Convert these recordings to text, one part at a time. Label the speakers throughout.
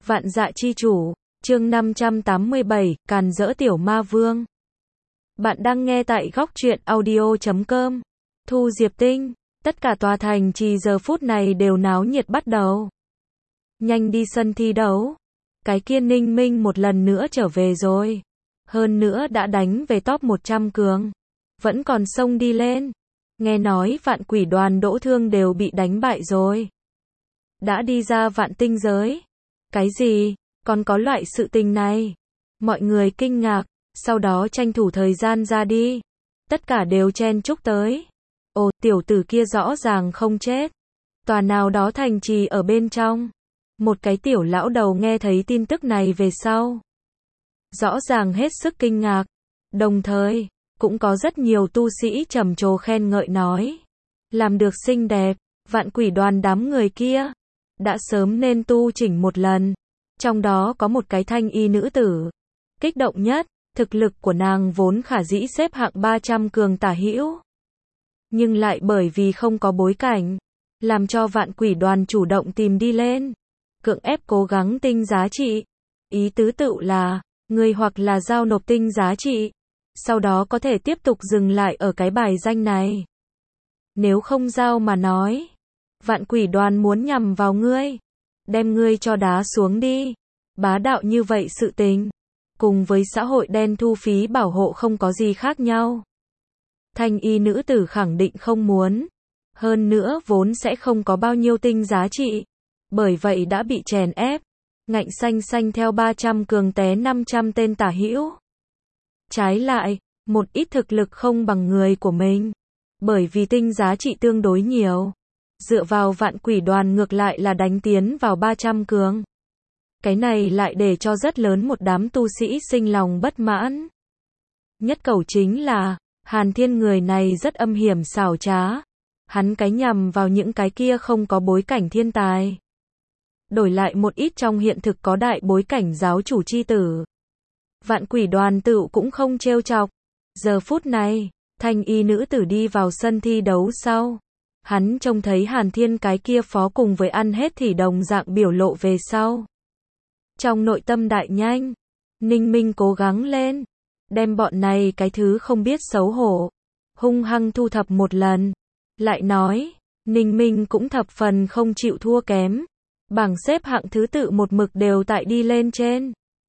Speaker 1: Vạn Dạ Chi Chủ, chương 587, càn rỡ tiểu ma vương. Bạn đang nghe tại góc truyện audio.com. Thu Diệp Tinh, tất cả tòa thành trì giờ phút này đều náo nhiệt bắt đầu. Nhanh đi sân thi đấu. Cái kia Ninh Minh một lần nữa trở về rồi. Hơn nữa đã đánh về top 100 cường. Vẫn còn xông đi lên. Nghe nói vạn quỷ đoàn Đỗ Thương đều bị đánh bại rồi. Đã đi ra vạn tinh giới. Cái gì? Còn có loại sự tình này? Mọi người kinh ngạc, sau đó tranh thủ thời gian ra đi. Tất cả đều chen chúc tới. Ồ, tiểu tử kia rõ ràng không chết. Tòa nào đó thành trì ở bên trong. Một cái tiểu lão đầu nghe thấy tin tức này về sau. Rõ ràng hết sức kinh ngạc. Đồng thời, cũng có rất nhiều tu sĩ trầm trồ khen ngợi nói. Làm được xinh đẹp, vạn quỷ đoàn đám người kia. Đã sớm nên tu chỉnh một lần. Trong đó có một cái thanh y nữ tử. Kích động nhất, thực lực của nàng vốn khả dĩ xếp hạng 300 cường tả hữu. Nhưng lại bởi vì không có bối cảnh, làm cho vạn quỷ đoàn chủ động tìm đi lên. Cưỡng ép cố gắng tinh giá trị. Ý tứ tựu là, người hoặc là giao nộp tinh giá trị. Sau đó có thể tiếp tục dừng lại ở cái bài danh này. Nếu không giao mà nói, vạn quỷ đoàn muốn nhằm vào ngươi. Đem ngươi cho đá xuống đi. Bá đạo như vậy sự tình. Cùng với xã hội đen thu phí bảo hộ không có gì khác nhau. Thanh y nữ tử khẳng định không muốn. Hơn nữa vốn sẽ không có bao nhiêu tinh giá trị. Bởi vậy đã bị chèn ép. Ngạnh xanh xanh theo 300 cường té 500 tên tả hữu. Trái lại, một ít thực lực không bằng người của mình. Bởi vì tinh giá trị tương đối nhiều. Dựa vào vạn quỷ đoàn ngược lại là đánh tiến vào 300 cường. Cái này lại để cho rất lớn một đám tu sĩ sinh lòng bất mãn. Nhất cầu chính là, Hàn Thiên người này rất âm hiểm xảo trá. Hắn cái nhằm vào những cái kia không có bối cảnh thiên tài. Đổi lại một ít trong hiện thực có đại bối cảnh giáo chủ chi tử. Vạn quỷ đoàn tự cũng không trêu chọc. Giờ phút này, thanh y nữ tử đi vào sân thi đấu sau. Hắn trông thấy Hàn Thiên cái kia phó cùng với ăn hết thì đồng dạng biểu lộ về sau. Trong nội tâm đại nhanh, Ninh Minh cố gắng lên, đem bọn này cái thứ không biết xấu hổ, hung hăng thu thập một lần. Lại nói, Ninh Minh cũng thập phần không chịu thua kém, bảng xếp hạng thứ tự một mực đều tại đi lên trên.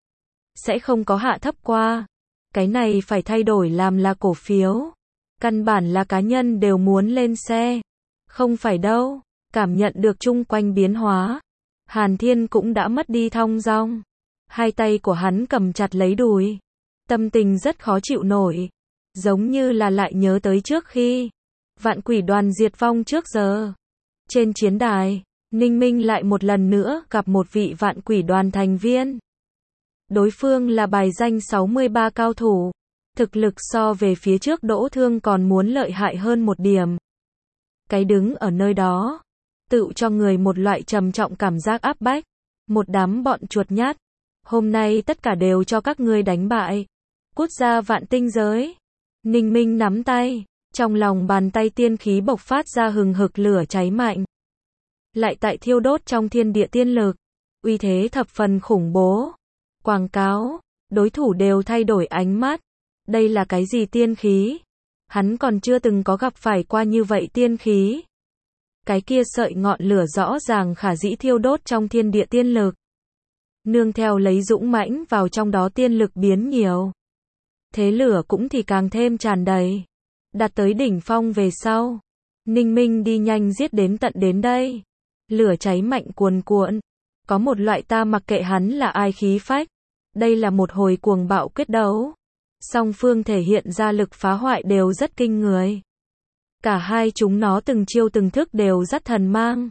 Speaker 1: Sẽ không có hạ thấp qua, cái này phải thay đổi làm là cổ phiếu. Căn bản là cá nhân đều muốn lên xe. Không phải đâu, cảm nhận được chung quanh biến hóa. Hàn Thiên cũng đã mất đi thong dong. Hai tay của hắn cầm chặt lấy đùi. Tâm tình rất khó chịu nổi. Giống như là lại nhớ tới trước khi vạn quỷ đoàn diệt vong trước giờ. Trên chiến đài, Ninh Minh lại một lần nữa gặp một vị vạn quỷ đoàn thành viên. Đối phương là bài danh 63 cao thủ. Thực lực so về phía trước Đỗ Thương còn muốn lợi hại hơn một điểm. Cái đứng ở nơi đó, tự cho người một loại trầm trọng cảm giác áp bách. Một đám bọn chuột nhát. Hôm nay tất cả đều cho các ngươi đánh bại. Cút ra vạn tinh giới. Ninh Minh nắm tay. Trong lòng bàn tay tiên khí bộc phát ra hừng hực lửa cháy mạnh. Lại tại thiêu đốt trong thiên địa tiên lực. Uy thế thập phần khủng bố. Quảng cáo. Đối thủ đều thay đổi ánh mắt. Đây là cái gì tiên khí? Hắn còn chưa từng có gặp phải qua như vậy tiên khí. Cái kia sợi ngọn lửa rõ ràng khả dĩ thiêu đốt trong thiên địa tiên lực. Nương theo lấy dũng mãnh vào trong đó tiên lực biến nhiều. Thế lửa cũng thì càng thêm tràn đầy. Đạt tới đỉnh phong về sau. Ninh Minh đi nhanh giết đến tận đến đây. Lửa cháy mạnh cuồn cuộn. Có một loại ta mặc kệ hắn là ai khí phách. Đây là một hồi cuồng bạo quyết đấu. Song phương thể hiện ra lực phá hoại đều rất kinh người. Cả hai chúng nó từng chiêu từng thức đều rất thần mang.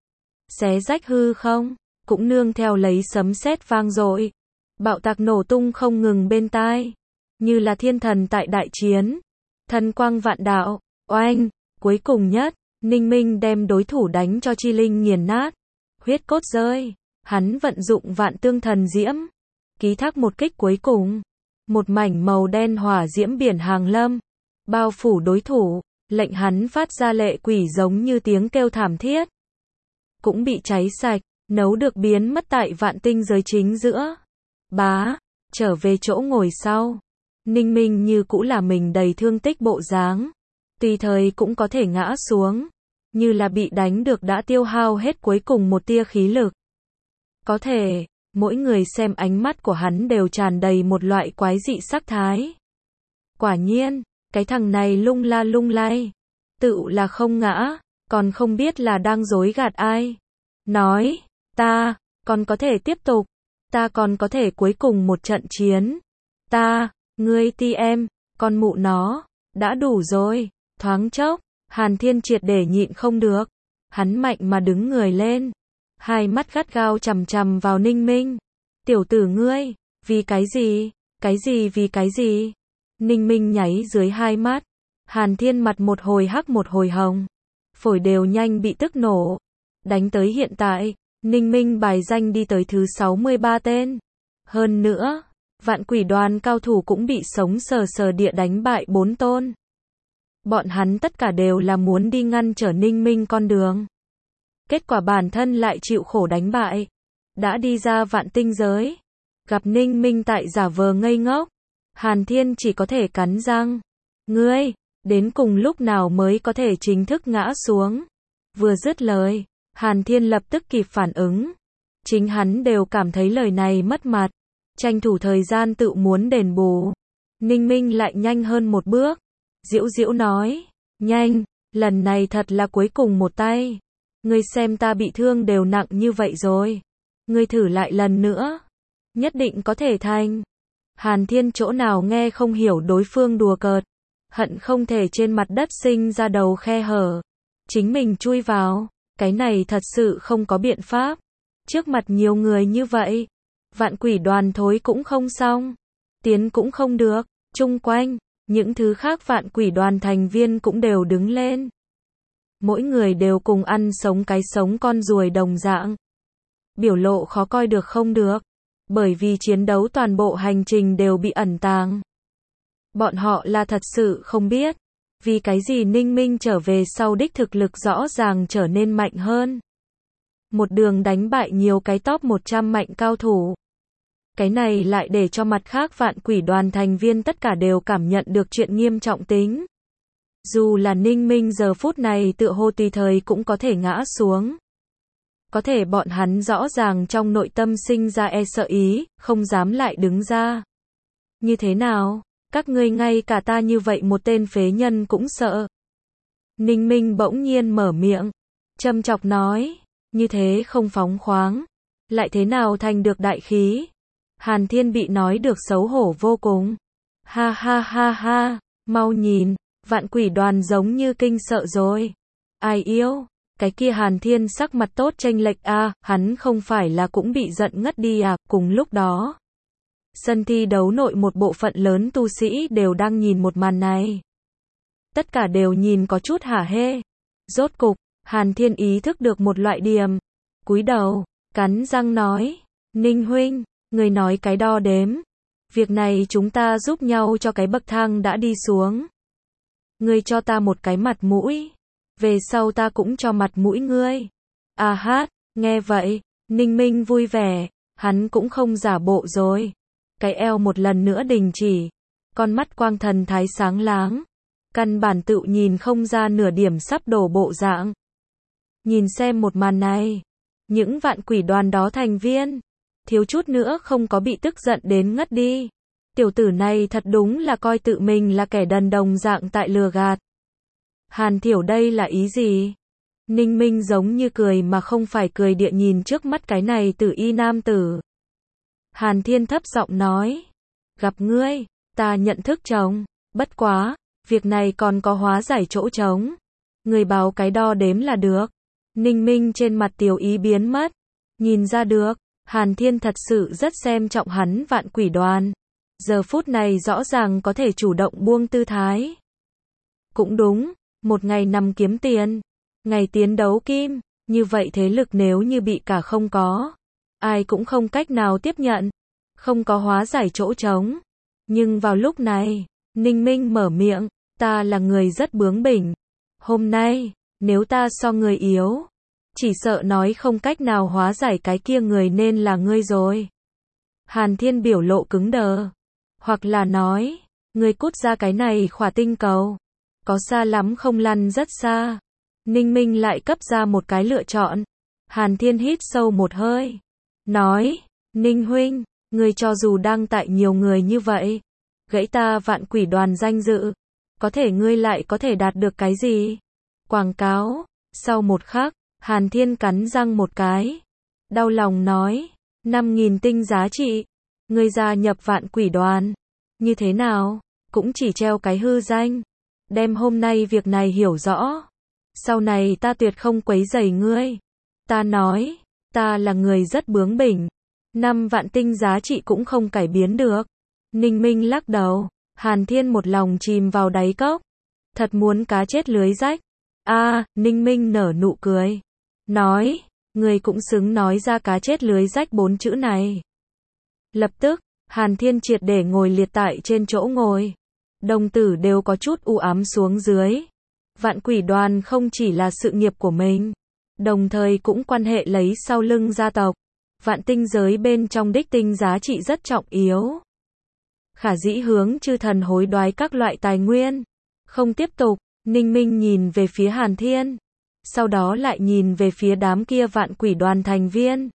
Speaker 1: Xé rách hư không, cũng nương theo lấy sấm sét vang dội. Bạo tạc nổ tung không ngừng bên tai. Như là thiên thần tại đại chiến. Thần quang vạn đạo, oanh, cuối cùng nhất, Ninh Minh đem đối thủ đánh cho chi linh nghiền nát. Huyết cốt rơi, hắn vận dụng vạn tương thần diễm. Ký thác một kích cuối cùng. Một mảnh màu đen hỏa diễm biển hàng lâm. Bao phủ đối thủ, lệnh hắn phát ra lệ quỷ giống như tiếng kêu thảm thiết. Cũng bị cháy sạch, nấu được biến mất tại vạn tinh giới chính giữa. Bá, trở về chỗ ngồi sau. Ninh Minh như cũ là mình đầy thương tích bộ dáng. Tùy thời cũng có thể ngã xuống. Như là bị đánh được đã tiêu hao hết cuối cùng một tia khí lực. Có thể, mỗi người xem ánh mắt của hắn đều tràn đầy một loại quái dị sắc thái. Quả nhiên, cái thằng này lung la lung lay. Tự là không ngã, còn không biết là đang dối gạt ai. Nói, ta, còn có thể tiếp tục. Ta còn có thể cuối cùng một trận chiến. Ngươi ti em, con mụ nó, đã đủ rồi. Thoáng chốc, Hàn Thiên triệt để nhịn không được. Hắn mạnh mà đứng người lên. Hai mắt gắt gao chằm chằm vào Ninh Minh. Tiểu tử ngươi, vì cái gì? Vì cái gì? Ninh Minh nháy dưới hai mắt. Hàn Thiên mặt một hồi hắc một hồi hồng. Phổi đều nhanh bị tức nổ. Đánh tới hiện tại, Ninh Minh bài danh đi tới thứ 63 tên. Hơn nữa, vạn quỷ đoàn cao thủ cũng bị sống sờ sờ địa đánh bại 4 tôn. Bọn hắn tất cả đều là muốn đi ngăn trở Ninh Minh con đường. Kết quả bản thân lại chịu khổ đánh bại. Đã đi ra vạn tinh giới. Gặp Ninh Minh tại giả vờ ngây ngốc. Hàn Thiên chỉ có thể cắn răng. Ngươi, đến cùng lúc nào mới có thể chính thức ngã xuống. Vừa dứt lời, Hàn Thiên lập tức kịp phản ứng. Chính hắn đều cảm thấy lời này mất mặt. Tranh thủ thời gian tự muốn đền bù. Ninh Minh lại nhanh hơn một bước. Diễu Diễu nói. Nhanh, lần này thật là cuối cùng một tay. Ngươi xem ta bị thương đều nặng như vậy rồi. Ngươi thử lại lần nữa. Nhất định có thể thành. Hàn Thiên chỗ nào nghe không hiểu đối phương đùa cợt. Hận không thể trên mặt đất sinh ra đầu khe hở. Chính mình chui vào. Cái này thật sự không có biện pháp. Trước mặt nhiều người như vậy. Vạn quỷ đoàn thối cũng không xong. Tiến cũng không được. Chung quanh, những thứ khác vạn quỷ đoàn thành viên cũng đều đứng lên. Mỗi người đều cùng ăn sống cái sống con ruồi đồng dạng. Biểu lộ khó coi được không được. Bởi vì chiến đấu toàn bộ hành trình đều bị ẩn tàng. Bọn họ là thật sự không biết. Vì cái gì Ninh Minh trở về sau đích thực lực rõ ràng trở nên mạnh hơn. Một đường đánh bại nhiều cái top 100 mạnh cao thủ. Cái này lại để cho mặt khác vạn quỷ đoàn thành viên tất cả đều cảm nhận được chuyện nghiêm trọng tính. Dù là Ninh Minh giờ phút này tựa hồ tùy thời cũng có thể ngã xuống. Có thể bọn hắn rõ ràng trong nội tâm sinh ra e sợ ý, không dám lại đứng ra. Như thế nào? Các ngươi ngay cả ta như vậy một tên phế nhân cũng sợ. Ninh Minh bỗng nhiên mở miệng. Châm chọc nói. Như thế không phóng khoáng. Lại thế nào thành được đại khí? Hàn Thiên bị nói được xấu hổ vô cùng. Ha ha ha ha. Mau nhìn. Vạn quỷ đoàn giống như kinh sợ rồi. Ai yêu? Cái kia Hàn Thiên sắc mặt tốt chênh lệch a, hắn không phải là cũng bị giận ngất đi à? Cùng lúc đó, sân thi đấu nội một bộ phận lớn tu sĩ đều đang nhìn một màn này. Tất cả đều nhìn có chút hả hê. Rốt cục, Hàn Thiên ý thức được một loại điểm. Cúi đầu, cắn răng nói, Ninh huynh, người nói cái đo đếm. Việc này chúng ta giúp nhau cho cái bậc thang đã đi xuống. Ngươi cho ta một cái mặt mũi. Về sau ta cũng cho mặt mũi ngươi. À hát, nghe vậy, Ninh Minh vui vẻ, hắn cũng không giả bộ rồi. Cái eo một lần nữa đình chỉ, con mắt quang thần thái sáng láng. Căn bản tự nhìn không ra nửa điểm sắp đổ bộ dạng. Nhìn xem một màn này, những vạn quỷ đoàn đó thành viên, thiếu chút nữa không có bị tức giận đến ngất đi. Tiểu tử này thật đúng là coi tự mình là kẻ đần đồng dạng tại lừa gạt. Hàn Thiểu đây là ý gì? Ninh Minh giống như cười mà không phải cười địa nhìn trước mắt cái này tử y nam tử. Hàn Thiên thấp giọng nói. Gặp ngươi, ta nhận thức chồng. Bất quá, việc này còn có hóa giải chỗ trống. Người báo cái đo đếm là được. Ninh Minh trên mặt tiểu ý biến mất. Nhìn ra được, Hàn Thiên thật sự rất xem trọng hắn vạn quỷ đoàn. Giờ phút này rõ ràng có thể chủ động buông tư thái. Cũng đúng, một ngày nằm kiếm tiền, ngày tiến đấu kim, như vậy thế lực nếu như bị cả không có, ai cũng không cách nào tiếp nhận, không có hóa giải chỗ trống. Nhưng vào lúc này, Ninh Minh mở miệng, ta là người rất bướng bỉnh. Hôm nay, nếu ta so người yếu, Chỉ sợ nói không cách nào hóa giải cái kia người nên là ngươi rồi. Hàn Thiên biểu lộ cứng đờ. Hoặc là nói, ngươi cút ra cái này khỏa tinh cầu. Có xa lắm không, lăn rất xa. Ninh Minh lại cấp ra một cái lựa chọn. Hàn Thiên hít sâu một hơi. Nói, Ninh huynh, ngươi cho dù đang tại nhiều người như vậy, gãy ta Vạn Quỷ Đoàn danh dự, có thể ngươi lại có thể đạt được cái gì? Quảng cáo. Sau một khắc, Hàn Thiên cắn răng một cái. Đau lòng nói, 5.000 tinh giá trị. Ngươi gia nhập Vạn Quỷ Đoàn. Như thế nào? Cũng chỉ treo cái hư danh. Đem hôm nay việc này hiểu rõ. Sau này ta tuyệt không quấy rầy ngươi. Ta nói, ta là người rất bướng bỉnh. 5 vạn tinh giá trị cũng không cải biến được. Ninh Minh lắc đầu. Hàn Thiên một lòng chìm vào đáy cốc. Thật muốn cá chết lưới rách. Ninh Minh nở nụ cười. Nói, người cũng xứng nói ra cá chết lưới rách 4 chữ này. Lập tức, Hàn Thiên triệt để ngồi liệt tại trên chỗ ngồi. Đồng tử đều có chút u ám xuống dưới. Vạn Quỷ Đoàn không chỉ là sự nghiệp của mình, đồng thời cũng quan hệ lấy sau lưng gia tộc. Vạn tinh giới bên trong đích tinh giá trị rất trọng yếu. Khả dĩ hướng chư thần hối đoái các loại tài nguyên. Không tiếp tục, Ninh Minh nhìn về phía Hàn Thiên. Sau đó lại nhìn về phía đám kia Vạn Quỷ Đoàn thành viên.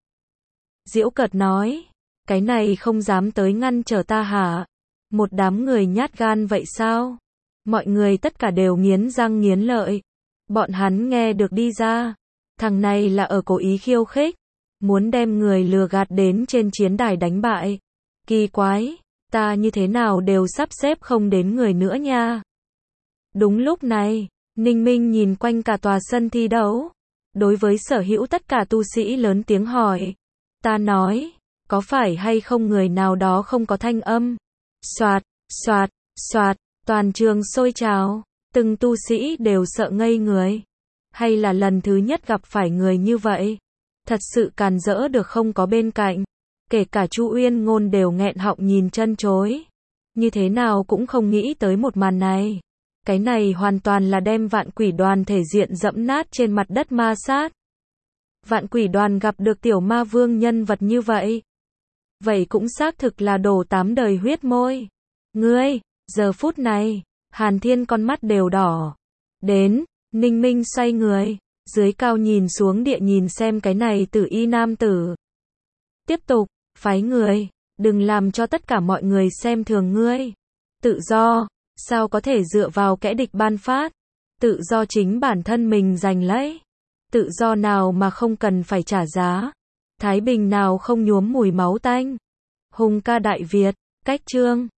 Speaker 1: Giễu cợt nói, cái này không dám tới ngăn trở ta hả? Một đám người nhát gan vậy sao? Mọi người tất cả đều nghiến răng nghiến lợi. Bọn hắn nghe được đi ra. Thằng này là ở cố ý khiêu khích. Muốn đem người lừa gạt đến trên chiến đài đánh bại. Kỳ quái, ta như thế nào đều sắp xếp không đến người nữa nha. Đúng lúc này, Ninh Minh nhìn quanh cả tòa sân thi đấu. Đối với sở hữu tất cả tu sĩ lớn tiếng hỏi. Ta nói, có phải hay không người nào đó không có thanh âm? Soạt, soạt, soạt, toàn trường sôi trào. Từng tu sĩ đều sợ ngây người. Hay là lần thứ nhất gặp phải người như vậy? Thật sự càn rỡ được không có bên cạnh. Kể cả Chu Uyên Ngôn đều nghẹn họng nhìn chân chối. Như thế nào cũng không nghĩ tới một màn này. Cái này hoàn toàn là đem Vạn Quỷ Đoàn thể diện dẫm nát trên mặt đất ma sát. Vạn Quỷ Đoàn gặp được tiểu ma vương nhân vật như vậy. Vậy cũng xác thực là đổ 8 đời huyết môi. Ngươi, giờ phút này, Hàn Thiên con mắt đều đỏ. Đến, Ninh Minh xoay người, dưới cao nhìn xuống địa nhìn xem cái này tử y nam tử. Tiếp tục, phái người, đừng làm cho tất cả mọi người xem thường ngươi. Tự do, sao có thể dựa vào kẻ địch ban phát? Tự do chính bản thân mình giành lấy. Tự do nào mà không cần phải trả giá? Thái bình nào không nhuốm mùi máu tanh? Hùng ca Đại Việt, cách chương